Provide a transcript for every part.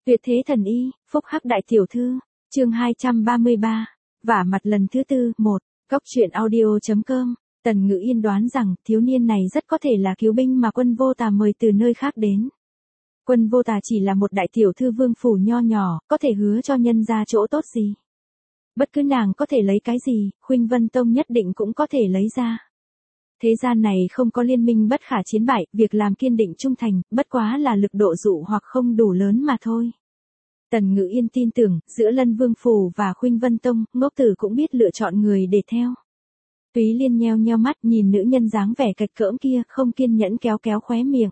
Tuyệt thế thần y, phúc hắc đại tiểu thư, chương 233, vả mặt lần thứ tư, 1, góc truyện audio.com, Tần Ngữ Yên đoán rằng thiếu niên này rất có thể là cứu binh mà Quân Vô Tà mời từ nơi khác đến. Quân Vô Tà chỉ là một đại tiểu thư vương phủ nho nhỏ, có thể hứa cho nhân gia chỗ tốt gì. Bất cứ nàng có thể lấy cái gì, Khuynh Vân Tông nhất định cũng có thể lấy ra. Thế gian này không có liên minh bất khả chiến bại, việc làm kiên định trung thành, bất quá là lực độ dụ hoặc không đủ lớn mà thôi. Tần Ngữ Yên tin tưởng, giữa Lân Vương Phủ và Khuynh Vân Tông, ngốc tử cũng biết lựa chọn người để theo. Túy Liên nheo nheo mắt nhìn nữ nhân dáng vẻ kịch cỡm kia, không kiên nhẫn kéo kéo khóe miệng.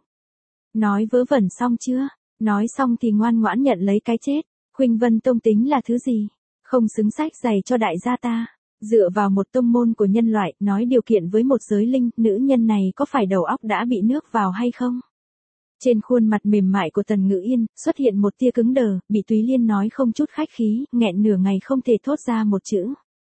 Nói vớ vẩn xong chưa? Nói xong thì ngoan ngoãn nhận lấy cái chết. Khuynh Vân Tông tính là thứ gì? Không xứng sách giày cho đại gia ta. Dựa vào một tông môn của nhân loại, nói điều kiện với một giới linh, nữ nhân này có phải đầu óc đã bị nước vào hay không? Trên khuôn mặt mềm mại của Tần Ngữ Yên, xuất hiện một tia cứng đờ, bị Túy Liên nói không chút khách khí, nghẹn nửa ngày không thể thốt ra một chữ.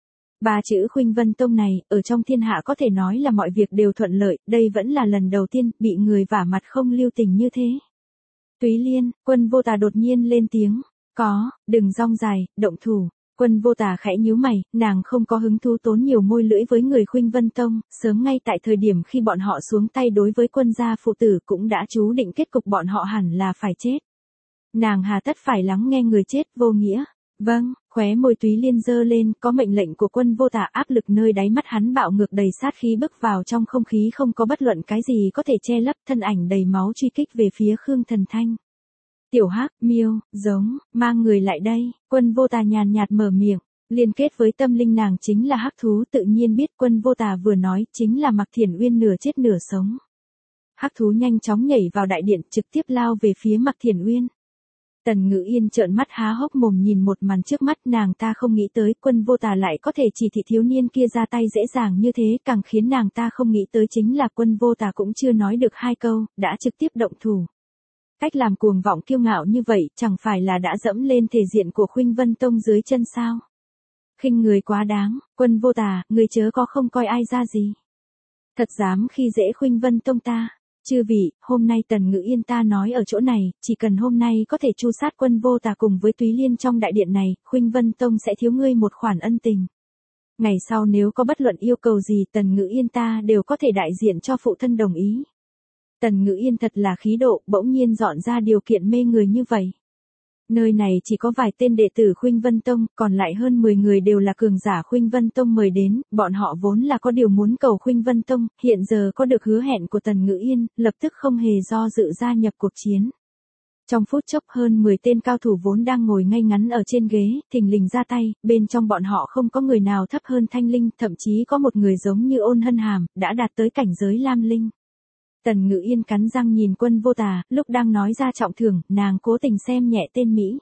Ba chữ Khuynh Vân Tông này, ở trong thiên hạ có thể nói là mọi việc đều thuận lợi, đây vẫn là lần đầu tiên, bị người vả mặt không lưu tình như thế. Túy Liên, Quân Vô Tà đột nhiên lên tiếng, đừng rong dài, động thủ. Quân Vô Tà khẽ nhíu mày, nàng không có hứng thú tốn nhiều môi lưỡi với người Khuynh Vân Tông, sớm ngay tại thời điểm khi bọn họ xuống tay đối với quân gia phụ tử cũng đã chú định kết cục bọn họ hẳn là phải chết. Nàng hà tất phải lắng nghe người chết vô nghĩa. Vâng, khóe môi Túy Liên giơ lên, có mệnh lệnh của Quân Vô Tà, áp lực nơi đáy mắt hắn bạo ngược đầy sát khí bước vào trong không khí, không có bất luận cái gì có thể che lấp, thân ảnh đầy máu truy kích về phía Khương Thần Thanh. Tiểu Hắc, Miêu, Giống, mang người lại đây. Quân Vô Tà nhàn nhạt mở miệng, liên kết với tâm linh nàng chính là hắc thú, tự nhiên biết Quân Vô Tà vừa nói chính là Mạc Thiển Uyên nửa chết nửa sống. Hắc thú nhanh chóng nhảy vào đại điện, trực tiếp lao về phía Mạc Thiển Uyên. Tần Ngữ Yên trợn mắt há hốc mồm nhìn một màn trước mắt, nàng ta không nghĩ tới Quân Vô Tà lại có thể chỉ thị thiếu niên kia ra tay dễ dàng như thế, càng khiến nàng ta không nghĩ tới chính là Quân Vô Tà cũng chưa nói được hai câu, đã trực tiếp động thủ. Cách làm cuồng vọng kiêu ngạo như vậy, chẳng phải là đã dẫm lên thể diện của Khuynh Vân Tông dưới chân sao? Khinh người quá đáng, Quân Vô Tà, người chớ có không coi ai ra gì. Thật dám khi dễ Khuynh Vân Tông ta. Chư vị, hôm nay Tần Ngữ Yên ta nói ở chỗ này, chỉ cần hôm nay có thể tru sát Quân Vô Tà cùng với Túy Liên trong đại điện này, Khuynh Vân Tông sẽ thiếu ngươi một khoản ân tình. Ngày sau nếu có bất luận yêu cầu gì, Tần Ngữ Yên ta đều có thể đại diện cho phụ thân đồng ý. Tần Ngữ Yên thật là khí độ, bỗng nhiên dọn ra điều kiện mê người như vậy. Nơi này chỉ có vài tên đệ tử Khuynh Vân Tông, còn lại hơn 10 người đều là cường giả Khuynh Vân Tông mời đến, bọn họ vốn là có điều muốn cầu Khuynh Vân Tông, hiện giờ có được hứa hẹn của Tần Ngữ Yên, lập tức không hề do dự gia nhập cuộc chiến. Trong phút chốc hơn 10 tên cao thủ vốn đang ngồi ngay ngắn ở trên ghế, thình lình ra tay, bên trong bọn họ không có người nào thấp hơn Thanh Linh, thậm chí có một người giống như Ôn Hân Hàm, đã đạt tới cảnh giới Lam Linh. Tần Ngữ Yên cắn răng nhìn Quân Vô Tà, lúc đang nói ra trọng thưởng, nàng cố tình xem nhẹ tên Mỹ.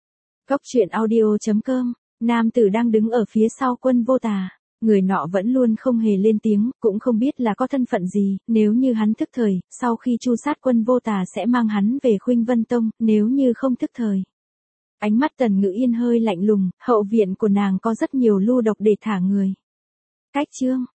Góc truyện audio.com, nam tử đang đứng ở phía sau Quân Vô Tà, người nọ vẫn luôn không hề lên tiếng, cũng không biết là có thân phận gì, nếu như hắn thức thời, sau khi tru sát Quân Vô Tà sẽ mang hắn về Khuynh Vân Tông, nếu như không thức thời. Ánh mắt Tần Ngữ Yên hơi lạnh lùng, hậu viện của nàng có rất nhiều lưu độc để thả người. Cách chương